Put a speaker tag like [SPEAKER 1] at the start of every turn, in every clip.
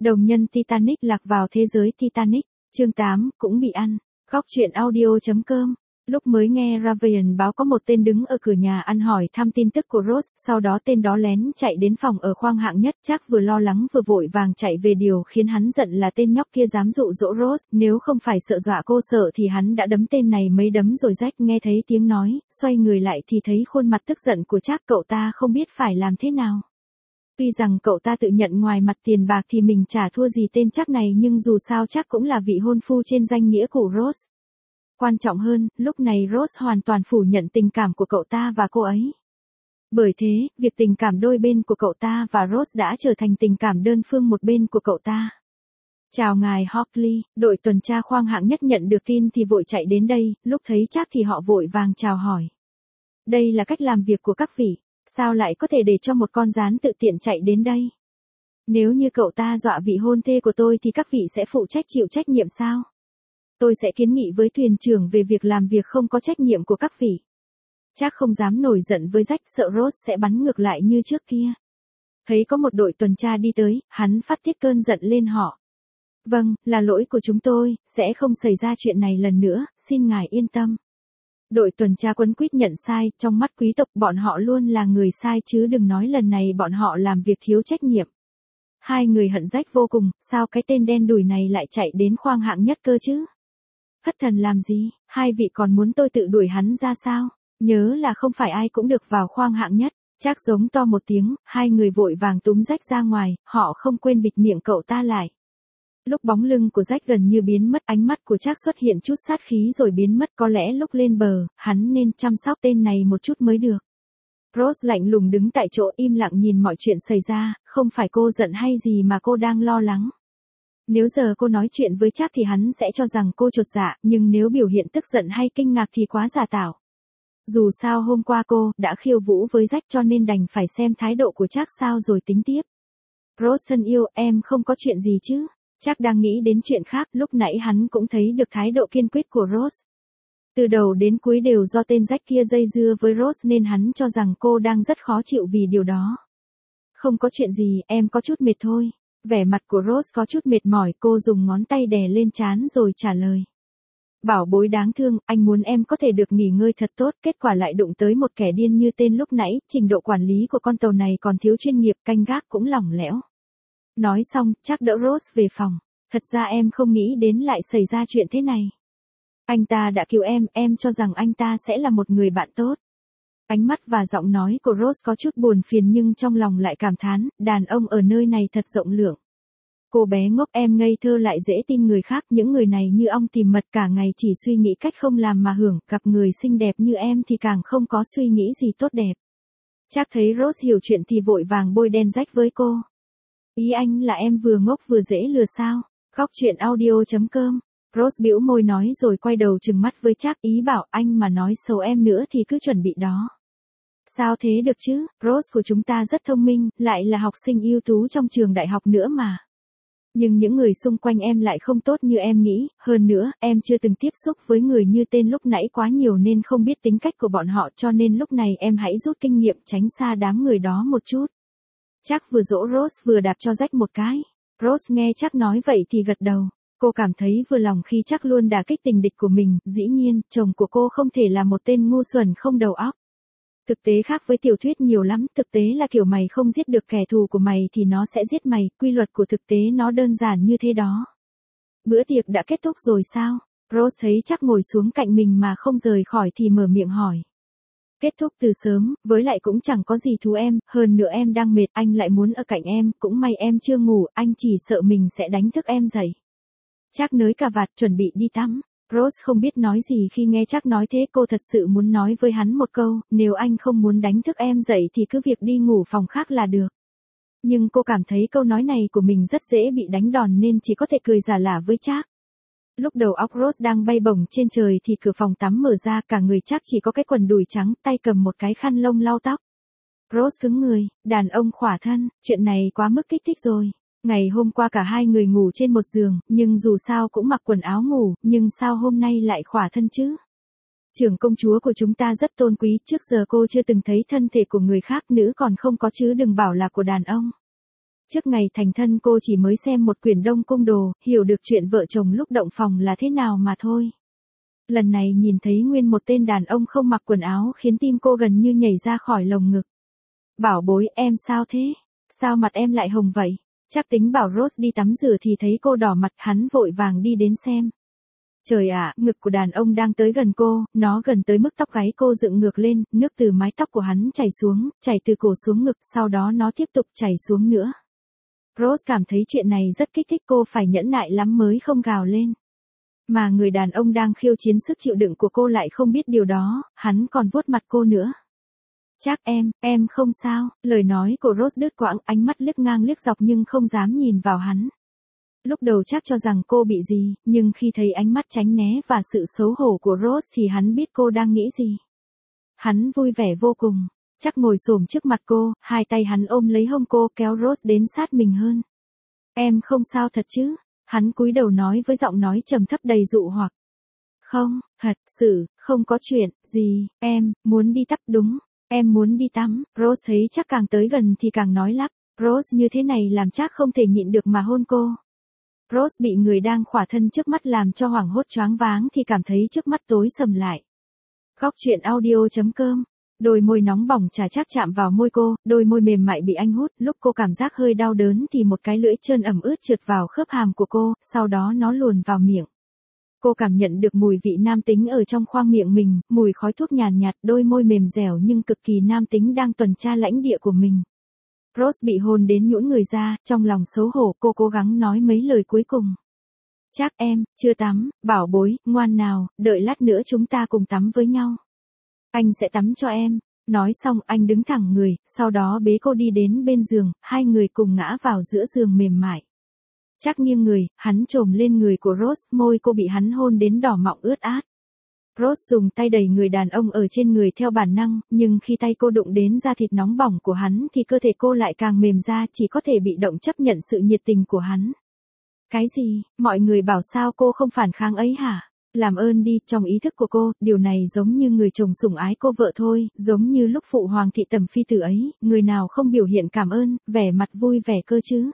[SPEAKER 1] Đồng nhân Titanic lạc vào thế giới Titanic. Chương 8, cũng bị ăn. Góc truyện audio.com. Lúc mới nghe Raven báo có một tên đứng ở cửa nhà ăn hỏi thăm tin tức của Rose, sau đó tên đó lén chạy đến phòng ở khoang hạng nhất. Jack vừa lo lắng vừa vội vàng chạy về, điều khiến hắn giận là tên nhóc kia dám dụ dỗ Rose, nếu không phải sợ dọa cô sợ thì hắn đã đấm tên này mấy đấm rồi. Jack nghe thấy tiếng nói, xoay người lại thì thấy khuôn mặt tức giận của Jack, cậu ta không biết phải làm thế nào. Tuy rằng cậu ta tự nhận ngoài mặt tiền bạc thì mình chả thua gì tên Jack này, nhưng dù sao Jack cũng là vị hôn phu trên danh nghĩa của Rose. Quan trọng hơn, lúc này Rose hoàn toàn phủ nhận tình cảm của cậu ta và cô ấy. Bởi thế, việc tình cảm đôi bên của cậu ta và Rose đã trở thành tình cảm đơn phương một bên của cậu ta. Chào ngài Hockley, đội tuần tra khoang hạng nhất nhận được tin thì vội chạy đến đây, lúc thấy Jack thì họ vội vàng chào hỏi. Đây là cách làm việc của các vị, sao lại có thể để cho một con gián tự tiện chạy đến đây? Nếu như cậu ta dọa vị hôn thê của tôi thì các vị sẽ phụ trách chịu trách nhiệm sao? Tôi sẽ kiến nghị với thuyền trưởng về việc làm việc không có trách nhiệm của các vị. Chắc không dám nổi giận với Jack, sợ Rose sẽ bắn ngược lại như trước kia. Thấy có một đội tuần tra đi tới, hắn phát tiết cơn giận lên họ. Vâng, là lỗi của chúng tôi, sẽ không xảy ra chuyện này lần nữa, xin ngài yên tâm. Đội tuần tra quấn quýt nhận sai, trong mắt quý tộc bọn họ luôn là người sai chứ đừng nói lần này bọn họ làm việc thiếu trách nhiệm. Hai người hận Jack vô cùng, sao cái tên đen đủi này lại chạy đến khoang hạng nhất cơ chứ? Thất thần làm gì, hai vị còn muốn tôi tự đuổi hắn ra sao? Nhớ là không phải ai cũng được vào khoang hạng nhất. Jack giống to một tiếng, hai người vội vàng túm Jack ra ngoài, họ không quên bịt miệng cậu ta lại. Lúc bóng lưng của Jack gần như biến mất, ánh mắt của Jack xuất hiện chút sát khí rồi biến mất, có lẽ lúc lên bờ, hắn nên chăm sóc tên này một chút mới được. Rose lạnh lùng đứng tại chỗ im lặng nhìn mọi chuyện xảy ra, không phải cô giận hay gì mà cô đang lo lắng. Nếu giờ cô nói chuyện với Jack thì hắn sẽ cho rằng cô chột dạ, nhưng nếu biểu hiện tức giận hay kinh ngạc thì quá giả tạo. Dù sao hôm qua cô đã khiêu vũ với Jack cho nên đành phải xem thái độ của Jack sao rồi tính tiếp. Rose thân yêu, em không có chuyện gì chứ? Jack đang nghĩ đến chuyện khác, lúc nãy hắn cũng thấy được thái độ kiên quyết của Rose. Từ đầu đến cuối đều do tên Jack kia dây dưa với Rose nên hắn cho rằng cô đang rất khó chịu vì điều đó. Không có chuyện gì, em có chút mệt thôi. Vẻ mặt của Rose có chút mệt mỏi, cô dùng ngón tay đè lên trán rồi trả lời. Bảo bối đáng thương, anh muốn em có thể được nghỉ ngơi thật tốt, kết quả lại đụng tới một kẻ điên như tên lúc nãy, trình độ quản lý của con tàu này còn thiếu chuyên nghiệp, canh gác cũng lỏng lẻo. Nói xong, Jack đỡ Rose về phòng. Thật ra em không nghĩ đến lại xảy ra chuyện thế này. Anh ta đã cứu em cho rằng anh ta sẽ là một người bạn tốt. Ánh mắt và giọng nói của Rose có chút buồn phiền nhưng trong lòng lại cảm thán, đàn ông ở nơi này thật rộng lượng. Cô bé ngốc, em ngây thơ lại dễ tin người khác, những người này như ong tìm mật cả ngày chỉ suy nghĩ cách không làm mà hưởng, gặp người xinh đẹp như em thì càng không có suy nghĩ gì tốt đẹp. Chắc thấy Rose hiểu chuyện thì vội vàng bôi đen Jack với cô. Ý anh là em vừa ngốc vừa dễ lừa sao? Góc truyện audio.com. Rose bĩu môi nói rồi quay đầu trừng mắt với Jack, ý bảo anh mà nói xấu em nữa thì cứ chuẩn bị đó. Sao thế được chứ, Rose của chúng ta rất thông minh, lại là học sinh ưu tú trong trường đại học nữa mà. Nhưng những người xung quanh em lại không tốt như em nghĩ, hơn nữa, em chưa từng tiếp xúc với người như tên lúc nãy quá nhiều nên không biết tính cách của bọn họ, cho nên lúc này em hãy rút kinh nghiệm tránh xa đám người đó một chút. Jack vừa dỗ Rose vừa đạp cho Jack một cái. Rose nghe Jack nói vậy thì gật đầu. Cô cảm thấy vừa lòng khi Jack luôn đả kích tình địch của mình, dĩ nhiên, chồng của cô không thể là một tên ngu xuẩn không đầu óc. Thực tế khác với tiểu thuyết nhiều lắm, thực tế là kiểu mày không giết được kẻ thù của mày thì nó sẽ giết mày, quy luật của thực tế nó đơn giản như thế đó. Bữa tiệc đã kết thúc rồi sao? Rose thấy Jack ngồi xuống cạnh mình mà không rời khỏi thì mở miệng hỏi. Kết thúc từ sớm, với lại cũng chẳng có gì thú em, hơn nữa em đang mệt, anh lại muốn ở cạnh em, cũng may em chưa ngủ, anh chỉ sợ mình sẽ đánh thức em dậy. Jack nới cà vạt chuẩn bị đi tắm. Rose không biết nói gì khi nghe Jack nói thế, cô thật sự muốn nói với hắn một câu, nếu anh không muốn đánh thức em dậy thì cứ việc đi ngủ phòng khác là được. Nhưng cô cảm thấy câu nói này của mình rất dễ bị đánh đòn nên chỉ có thể cười giả lả với Jack. Lúc đầu óc Rose đang bay bổng trên trời thì cửa phòng tắm mở ra, cả người Jack chỉ có cái quần đùi trắng, tay cầm một cái khăn lông lau tóc. Rose cứng người, đàn ông khỏa thân, chuyện này quá mức kích thích rồi. Ngày hôm qua cả hai người ngủ trên một giường, nhưng dù sao cũng mặc quần áo ngủ, nhưng sao hôm nay lại khỏa thân chứ? Trưởng công chúa của chúng ta rất tôn quý, trước giờ cô chưa từng thấy thân thể của người khác, nữ còn không có chứ đừng bảo là của đàn ông. Trước ngày thành thân cô chỉ mới xem một quyển Đông Cung Đồ, hiểu được chuyện vợ chồng lúc động phòng là thế nào mà thôi. Lần này nhìn thấy nguyên một tên đàn ông không mặc quần áo khiến tim cô gần như nhảy ra khỏi lồng ngực. Bảo bối, em sao thế? Sao mặt em lại hồng vậy? Chắc tính bảo Rose đi tắm rửa thì thấy cô đỏ mặt, hắn vội vàng đi đến xem. Trời ạ, ngực của đàn ông đang tới gần cô, nó gần tới mức tóc gáy cô dựng ngược lên, nước từ mái tóc của hắn chảy xuống, chảy từ cổ xuống ngực, sau đó nó tiếp tục chảy xuống nữa. Rose cảm thấy chuyện này rất kích thích, cô phải nhẫn nại lắm mới không gào lên. Mà người đàn ông đang khiêu chiến sức chịu đựng của cô lại không biết điều đó, hắn còn vuốt mặt cô nữa. Chắc em không sao, lời nói của Rose đứt quãng, ánh mắt liếc ngang liếc dọc nhưng không dám nhìn vào hắn. Lúc đầu chắc cho rằng cô bị gì, nhưng khi thấy ánh mắt tránh né và sự xấu hổ của Rose thì hắn biết cô đang nghĩ gì. Hắn vui vẻ vô cùng, chắc ngồi xổm trước mặt cô, hai tay hắn ôm lấy hông cô kéo Rose đến sát mình hơn. Em không sao thật chứ? Hắn cúi đầu nói với giọng nói trầm thấp đầy dụ hoặc. Không, thật sự, không có chuyện gì, em muốn đi tắm đúng, em muốn đi tắm. Rose thấy chắc càng tới gần thì càng nói lắp. Rose như thế này làm chắc không thể nhịn được mà hôn cô. Rose bị người đang khỏa thân trước mắt làm cho hoảng hốt choáng váng thì cảm thấy trước mắt tối sầm lại. Góc truyện audio.com. Đôi môi nóng bỏng chà chát chạm vào môi cô, đôi môi mềm mại bị anh hút, lúc cô cảm giác hơi đau đớn thì một cái lưỡi trơn ẩm ướt trượt vào khớp hàm của cô, sau đó nó luồn vào miệng. Cô cảm nhận được mùi vị nam tính ở trong khoang miệng mình, mùi khói thuốc nhàn nhạt, đôi môi mềm dẻo nhưng cực kỳ nam tính đang tuần tra lãnh địa của mình. Rose bị hôn đến nhũn người ra, trong lòng xấu hổ cô cố gắng nói mấy lời cuối cùng. Chắc em, chưa tắm, bảo bối, ngoan nào, đợi lát nữa chúng ta cùng tắm với nhau. Anh sẽ tắm cho em. Nói xong anh đứng thẳng người, sau đó bế cô đi đến bên giường, hai người cùng ngã vào giữa giường mềm mại. Chắc nghiêng người, hắn chồm lên người của Rose, môi cô bị hắn hôn đến đỏ mọng ướt át. Rose dùng tay đẩy người đàn ông ở trên người theo bản năng, nhưng khi tay cô đụng đến da thịt nóng bỏng của hắn thì cơ thể cô lại càng mềm ra, chỉ có thể bị động chấp nhận sự nhiệt tình của hắn. Cái gì, mọi người bảo sao cô không phản kháng ấy hả? Làm ơn đi, trong ý thức của cô, điều này giống như người chồng sủng ái cô vợ thôi, giống như lúc phụ hoàng thị tầm phi tử ấy, người nào không biểu hiện cảm ơn, vẻ mặt vui vẻ cơ chứ.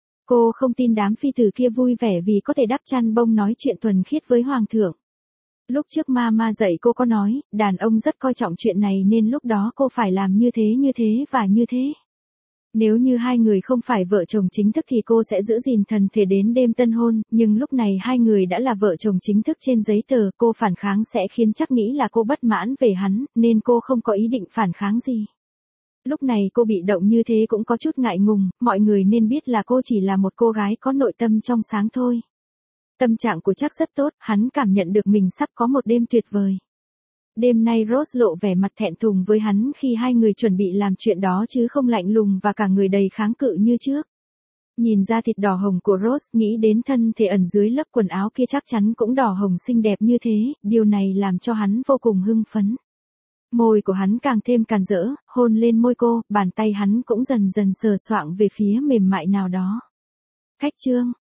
[SPEAKER 1] Cô không tin đám phi tử kia vui vẻ vì có thể đắp chăn bông nói chuyện thuần khiết với hoàng thượng. Lúc trước mama dạy cô có nói, đàn ông rất coi trọng chuyện này nên lúc đó cô phải làm như thế và như thế. Nếu như hai người không phải vợ chồng chính thức thì cô sẽ giữ gìn thần thể đến đêm tân hôn, nhưng lúc này hai người đã là vợ chồng chính thức trên giấy tờ, cô phản kháng sẽ khiến chắc nghĩ là cô bất mãn về hắn, nên cô không có ý định phản kháng gì. Lúc này cô bị động như thế cũng có chút ngại ngùng, mọi người nên biết là cô chỉ là một cô gái có nội tâm trong sáng thôi. Tâm trạng của chắc rất tốt, hắn cảm nhận được mình sắp có một đêm tuyệt vời. Đêm nay Rose lộ vẻ mặt thẹn thùng với hắn khi hai người chuẩn bị làm chuyện đó chứ không lạnh lùng và cả người đầy kháng cự như trước. Nhìn da thịt đỏ hồng của Rose, nghĩ đến thân thể ẩn dưới lớp quần áo kia chắc chắn cũng đỏ hồng xinh đẹp như thế, điều này làm cho hắn vô cùng hưng phấn. Môi của hắn càng thêm càn rỡ, hôn lên môi cô, bàn tay hắn cũng dần dần sờ soạng về phía mềm mại nào đó. Cách chương